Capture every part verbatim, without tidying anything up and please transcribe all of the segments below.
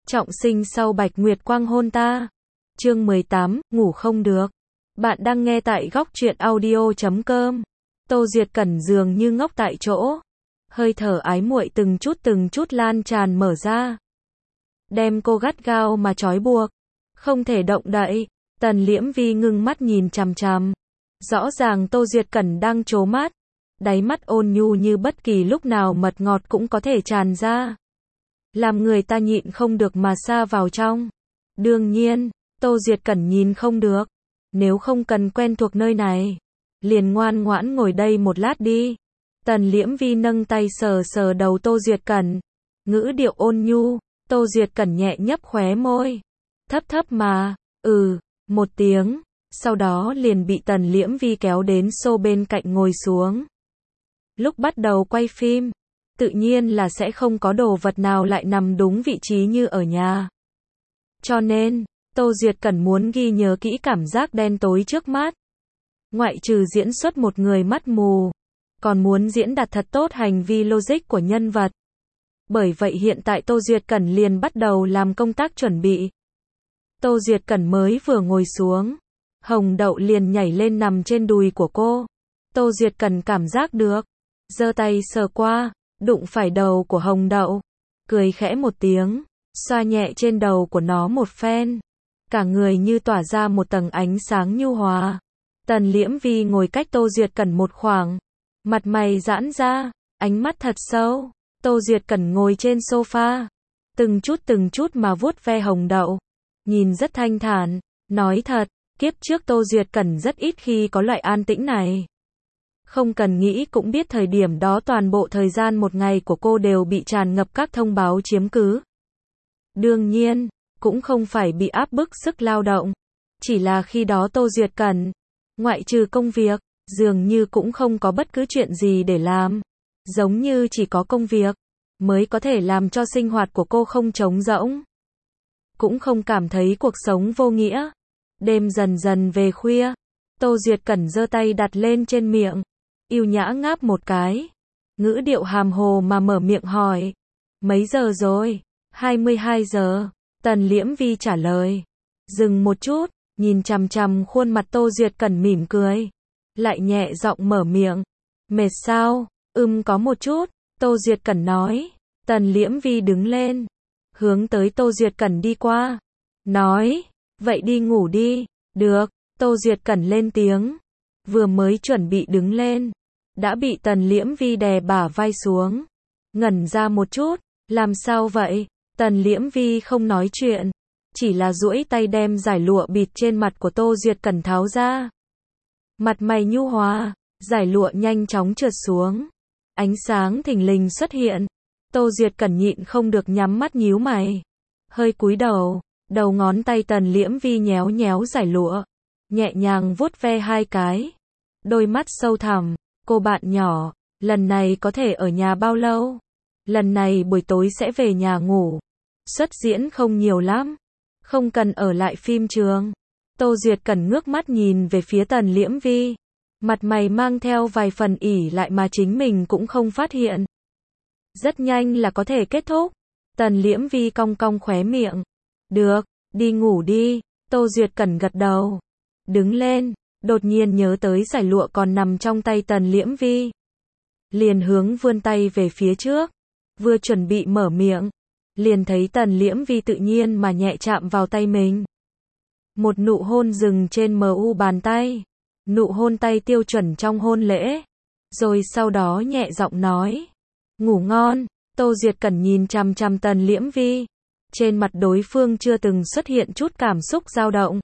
Trọng sinh sau Bạch Nguyệt Quang hôn ta. Chương mười tám, ngủ không được. Bạn đang nghe tại góc truyện audio chấm com. Tô Duyệt Cẩn dường như ngốc tại chỗ. Hơi thở ái muội từng chút từng chút lan tràn mở ra. Đem cô gắt gao mà trói buộc. Không thể động đậy. Tần Liễm Vi ngưng mắt nhìn chằm chằm. Rõ ràng Tô Duyệt Cẩn đang trố mắt. Đáy mắt ôn nhu như bất kỳ lúc nào mật ngọt cũng có thể tràn ra. Làm người ta nhịn không được mà sa vào trong. Đương nhiên, Tô Duyệt Cẩn nhìn không được. Nếu không cần quen thuộc nơi này, liền ngoan ngoãn ngồi đây một lát đi. Tần Liễm Vi nâng tay sờ sờ đầu Tô Duyệt Cẩn. Ngữ điệu ôn nhu, Tô Duyệt Cẩn nhẹ nhấp khóe môi. Thấp thấp mà, ừ, một tiếng. Sau đó liền bị Tần Liễm Vi kéo đến xô bên cạnh ngồi xuống. Lúc bắt đầu quay phim, tự nhiên là sẽ không có đồ vật nào lại nằm đúng vị trí như ở nhà. Cho nên, Tô Duyệt Cẩn muốn ghi nhớ kỹ cảm giác đen tối trước mắt. Ngoại trừ diễn xuất một người mắt mù, còn muốn diễn đạt thật tốt hành vi logic của nhân vật. Bởi vậy hiện tại Tô Duyệt Cẩn liền bắt đầu làm công tác chuẩn bị. Tô Duyệt Cẩn mới vừa ngồi xuống, Hồng Đậu liền nhảy lên nằm trên đùi của cô. Tô Duyệt Cẩn cảm giác được, giơ tay sờ qua, đụng phải đầu của Hồng Đậu, cười khẽ một tiếng, xoa nhẹ trên đầu của nó một phen. Cả người như tỏa ra một tầng ánh sáng nhu hòa. Tần Liễm Vi ngồi cách Tô Duyệt Cẩn một khoảng, mặt mày giãn ra, ánh mắt thật sâu. Tô Duyệt Cẩn ngồi trên sofa, từng chút từng chút mà vuốt ve Hồng Đậu, nhìn rất thanh thản. Nói thật, kiếp trước Tô Duyệt Cẩn rất ít khi có loại an tĩnh này. Không cần nghĩ cũng biết thời điểm đó toàn bộ thời gian một ngày của cô đều bị tràn ngập các thông báo chiếm cứ. Đương nhiên, cũng không phải bị áp bức sức lao động. Chỉ là khi đó Tô Duyệt Cẩn, ngoại trừ công việc, dường như cũng không có bất cứ chuyện gì để làm. Giống như chỉ có công việc, mới có thể làm cho sinh hoạt của cô không trống rỗng. Cũng không cảm thấy cuộc sống vô nghĩa. Đêm dần dần về khuya, Tô Duyệt Cẩn giơ tay đặt lên trên miệng, yêu nhã ngáp một cái. Ngữ điệu hàm hồ mà mở miệng hỏi. Mấy giờ rồi? hai mươi hai giờ. Tần Liễm Vi trả lời. Dừng một chút, nhìn chằm chằm khuôn mặt Tô Duyệt Cẩn mỉm cười. Lại nhẹ giọng mở miệng. Mệt sao? Ừm có một chút, Tô Duyệt Cẩn nói. Tần Liễm Vi đứng lên, hướng tới Tô Duyệt Cẩn đi qua. Nói, vậy đi ngủ đi. Được, Tô Duyệt Cẩn lên tiếng. Vừa mới chuẩn bị đứng lên, đã bị Tần Liễm Vi đè bả vai xuống. Ngẩn ra một chút, làm sao vậy? Tần Liễm Vi không nói chuyện, chỉ là duỗi tay đem dải lụa bịt trên mặt của Tô Duyệt Cẩn tháo ra. Mặt mày nhu hòa, dải lụa nhanh chóng trượt xuống. Ánh sáng thình lình xuất hiện. Tô Duyệt Cẩn nhịn không được nhắm mắt nhíu mày. Hơi cúi đầu, đầu ngón tay Tần Liễm Vi nhéo nhéo dải lụa, nhẹ nhàng vuốt ve hai cái. Đôi mắt sâu thẳm, cô bạn nhỏ, lần này có thể ở nhà bao lâu? Lần này buổi tối sẽ về nhà ngủ. Xuất diễn không nhiều lắm, không cần ở lại phim trường. Tô Duyệt Cẩn ngước mắt nhìn về phía Tần Liễm Vi, mặt mày mang theo vài phần ỉ lại mà chính mình cũng không phát hiện. Rất nhanh là có thể kết thúc. Tần Liễm Vi cong cong khóe miệng. Được, đi ngủ đi. Tô Duyệt Cẩn gật đầu, đứng lên, đột nhiên nhớ tới dải lụa còn nằm trong tay Tần Liễm Vi. Liền hướng vươn tay về phía trước, vừa chuẩn bị mở miệng, liền thấy Tần Liễm Vi tự nhiên mà nhẹ chạm vào tay mình. Một nụ hôn dừng trên mờ u bàn tay, nụ hôn tay tiêu chuẩn trong hôn lễ. Rồi sau đó nhẹ giọng nói, ngủ ngon. Tô Duyệt Cẩn nhìn chằm chằm Tần Liễm Vi, trên mặt đối phương chưa từng xuất hiện chút cảm xúc dao động,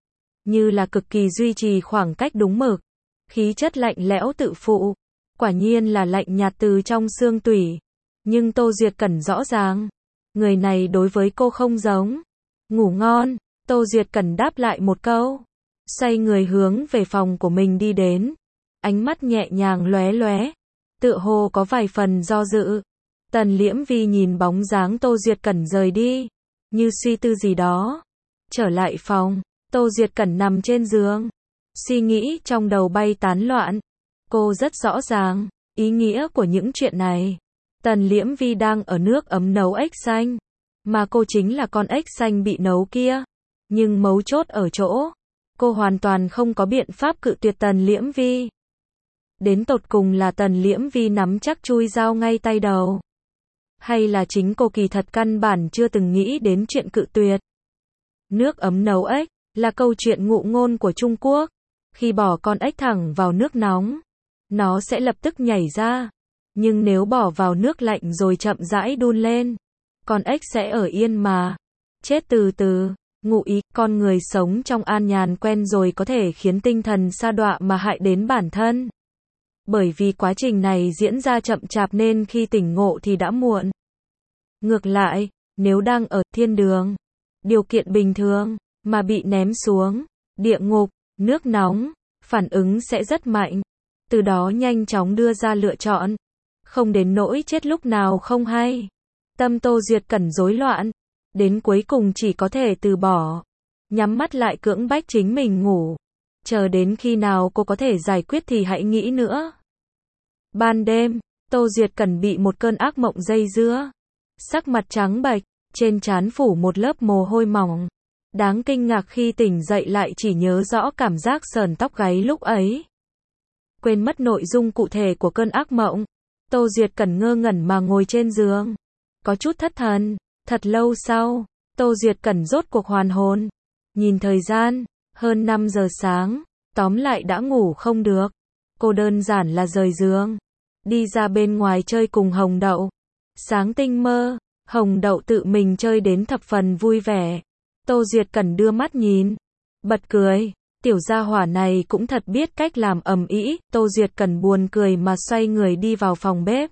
như là cực kỳ duy trì khoảng cách đúng mực, khí chất lạnh lẽo tự phụ, quả nhiên là lạnh nhạt từ trong xương tủy. Nhưng Tô Duyệt Cẩn rõ ràng, người này đối với cô không giống. Ngủ ngon. Tô Duyệt Cẩn đáp lại một câu, xoay người hướng về phòng của mình đi đến, ánh mắt nhẹ nhàng lóe lóe, tựa hồ có vài phần do dự. Tần Liễm Vi nhìn bóng dáng Tô Duyệt Cẩn rời đi, như suy tư gì đó. Trở lại phòng, Tô Duyệt Cẩn nằm trên giường, suy nghĩ trong đầu bay tán loạn. Cô rất rõ ràng ý nghĩa của những chuyện này. Tần Liễm Vi đang ở nước ấm nấu ếch xanh, Mà cô chính là con ếch xanh bị nấu kia. Nhưng mấu chốt ở chỗ, cô hoàn toàn không có biện pháp cự tuyệt Tần Liễm Vi. Đến tột cùng là Tần Liễm Vi nắm chắc chui dao ngay tay đầu. Hay là chính cô kỳ thật căn bản chưa từng nghĩ đến chuyện cự tuyệt. Nước ấm nấu ếch, là câu chuyện ngụ ngôn của Trung Quốc. Khi bỏ con ếch thẳng vào nước nóng, nó sẽ lập tức nhảy ra. Nhưng nếu bỏ vào nước lạnh rồi chậm rãi đun lên, con ếch sẽ ở yên mà chết từ từ. Ngụ ý, con người sống trong an nhàn quen rồi có thể khiến tinh thần sa đọa mà hại đến bản thân. Bởi vì quá trình này diễn ra chậm chạp nên khi tỉnh ngộ thì đã muộn. Ngược lại, nếu đang ở thiên đường, điều kiện bình thường, mà bị ném xuống địa ngục, nước nóng, phản ứng sẽ rất mạnh. Từ đó nhanh chóng đưa ra lựa chọn. Không đến nỗi chết lúc nào không hay. Tâm Tô Duyệt Cẩn rối loạn. Đến cuối cùng chỉ có thể từ bỏ. Nhắm mắt lại cưỡng bách chính mình ngủ. Chờ đến khi nào cô có thể giải quyết thì hãy nghĩ nữa. Ban đêm, Tô Duyệt Cẩn bị một cơn ác mộng dây dưa. Sắc mặt trắng bệch, trên trán phủ một lớp mồ hôi mỏng. Đáng kinh ngạc khi tỉnh dậy lại chỉ nhớ rõ cảm giác sờn tóc gáy lúc ấy. Quên mất nội dung cụ thể của cơn ác mộng. Tô Duyệt Cẩn ngơ ngẩn mà ngồi trên giường. Có chút thất thần. Thật lâu sau, Tô Duyệt Cẩn rốt cuộc hoàn hồn. Nhìn thời gian, hơn năm giờ sáng, tóm lại đã ngủ không được. Cô đơn giản là rời giường, đi ra bên ngoài chơi cùng Hồng Đậu. Sáng tinh mơ, Hồng Đậu tự mình chơi đến thập phần vui vẻ. Tô Duyệt Cẩn đưa mắt nhìn, bật cười. Tiểu gia hỏa này cũng thật biết cách làm ầm ĩ. Tô Duyệt Cẩn buồn cười mà xoay người đi vào phòng bếp.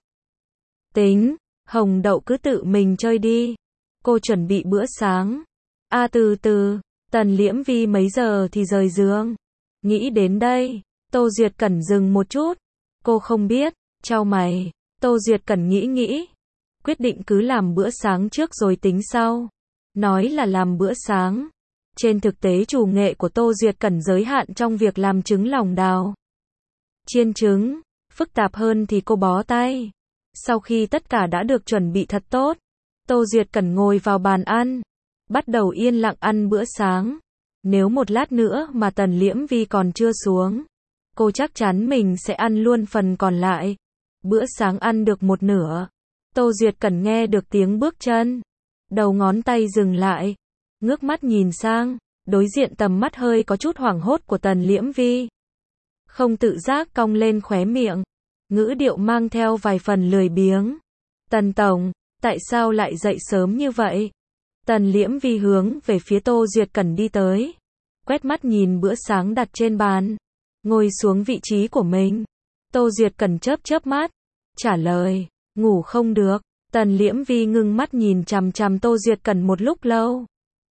Tính, Hồng Đậu cứ tự mình chơi đi. Cô chuẩn bị bữa sáng. A à, từ từ, Tần Liễm Vi mấy giờ thì rời giường? Nghĩ đến đây, Tô Duyệt Cẩn dừng một chút. Cô không biết, chau mày. Tô Duyệt Cẩn nghĩ nghĩ. Quyết định cứ làm bữa sáng trước rồi tính sau. Nói là làm bữa sáng. Trên thực tế chủ nghệ của Tô Duyệt Cẩn giới hạn trong việc làm trứng lòng đào. Chiên trứng, phức tạp hơn thì cô bó tay. Sau khi tất cả đã được chuẩn bị thật tốt, Tô Duyệt Cẩn ngồi vào bàn ăn, bắt đầu yên lặng ăn bữa sáng. Nếu một lát nữa mà Tần Liễm Vi còn chưa xuống, cô chắc chắn mình sẽ ăn luôn phần còn lại. Bữa sáng ăn được một nửa, Tô Duyệt Cẩn nghe được tiếng bước chân. Đầu ngón tay dừng lại, ngước mắt nhìn sang, đối diện tầm mắt hơi có chút hoảng hốt của Tần Liễm Vi. Không tự giác cong lên khóe miệng, ngữ điệu mang theo vài phần lười biếng. Tần Tổng, tại sao lại dậy sớm như vậy? Tần Liễm Vi hướng về phía Tô Duyệt Cẩn đi tới. Quét mắt nhìn bữa sáng đặt trên bàn. Ngồi xuống vị trí của mình. Tô Duyệt Cẩn chớp chớp mắt. Trả lời, ngủ không được. Tần Liễm Vi ngưng mắt nhìn chằm chằm Tô Duyệt Cẩn một lúc lâu.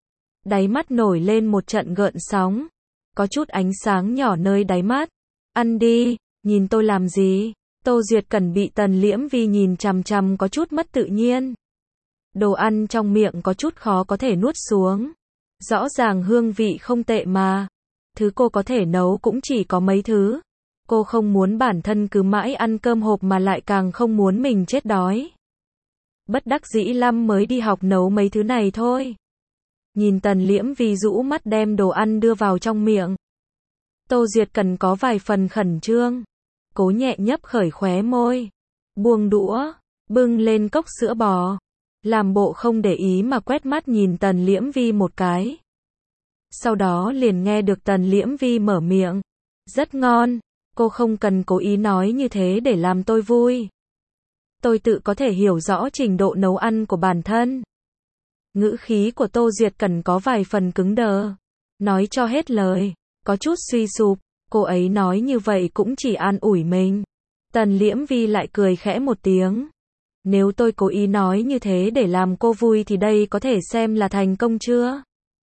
Đáy mắt nổi lên một trận gợn sóng. Có chút ánh sáng nhỏ nơi đáy mắt. Ăn đi, nhìn tôi làm gì? Tô Duyệt Cẩn bị Tần Liễm Vi nhìn chằm chằm có chút mất tự nhiên. Đồ ăn trong miệng có chút khó có thể nuốt xuống. Rõ ràng hương vị không tệ mà. Thứ cô có thể nấu cũng chỉ có mấy thứ. Cô không muốn bản thân cứ mãi ăn cơm hộp mà lại càng không muốn mình chết đói. Bất đắc dĩ lắm mới đi học nấu mấy thứ này thôi. Nhìn Tần Liễm Vi rũ mắt đem đồ ăn đưa vào trong miệng. Tô Duyệt Cẩn có vài phần khẩn trương. Cố nhẹ nhấp khởi khóe môi. Buông đũa, bưng lên cốc sữa bò. Làm bộ không để ý mà quét mắt nhìn Tần Liễm Vi một cái. Sau đó liền nghe được Tần Liễm Vi mở miệng. Rất ngon, cô không cần cố ý nói như thế để làm tôi vui. Tôi tự có thể hiểu rõ trình độ nấu ăn của bản thân. Ngữ khí của Tô Duyệt Cẩn có vài phần cứng đờ. Nói cho hết lời, có chút suy sụp. Cô ấy nói như vậy cũng chỉ an ủi mình. Tần Liễm Vi lại cười khẽ một tiếng. Nếu tôi cố ý nói như thế để làm cô vui thì đây có thể xem là thành công chưa?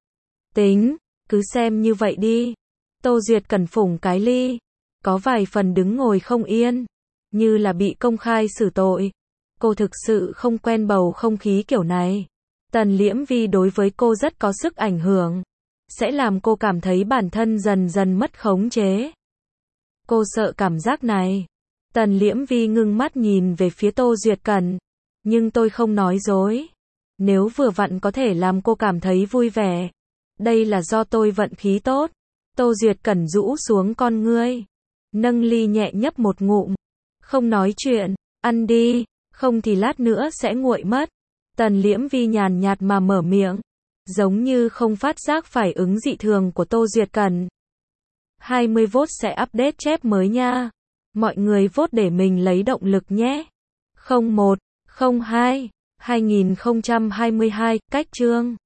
Tính, cứ xem như vậy đi. Tô Duyệt Cẩn phủng cái ly. Có vài phần đứng ngồi không yên. Như là bị công khai xử tội. Cô thực sự không quen bầu không khí kiểu này. Tần Liễm Vi đối với cô rất có sức ảnh hưởng. Sẽ làm cô cảm thấy bản thân dần dần mất khống chế. Cô sợ cảm giác này. Tần Liễm Vi ngưng mắt nhìn về phía Tô Duyệt Cẩn. Nhưng tôi không nói dối. Nếu vừa vặn có thể làm cô cảm thấy vui vẻ. Đây là do tôi vận khí tốt. Tô Duyệt Cẩn rũ xuống con ngươi. Nâng ly nhẹ nhấp một ngụm. Không nói chuyện, ăn đi, không thì lát nữa sẽ nguội mất. Tần Liễm Vi nhàn nhạt mà mở miệng. Giống như không phát giác phải ứng dị thường của Tô Duyệt Cẩn. hai mươi vote sẽ update chép mới nha. Mọi người vote để mình lấy động lực nhé. không một, không hai, hai nghìn không trăm hai mươi hai, cách chương.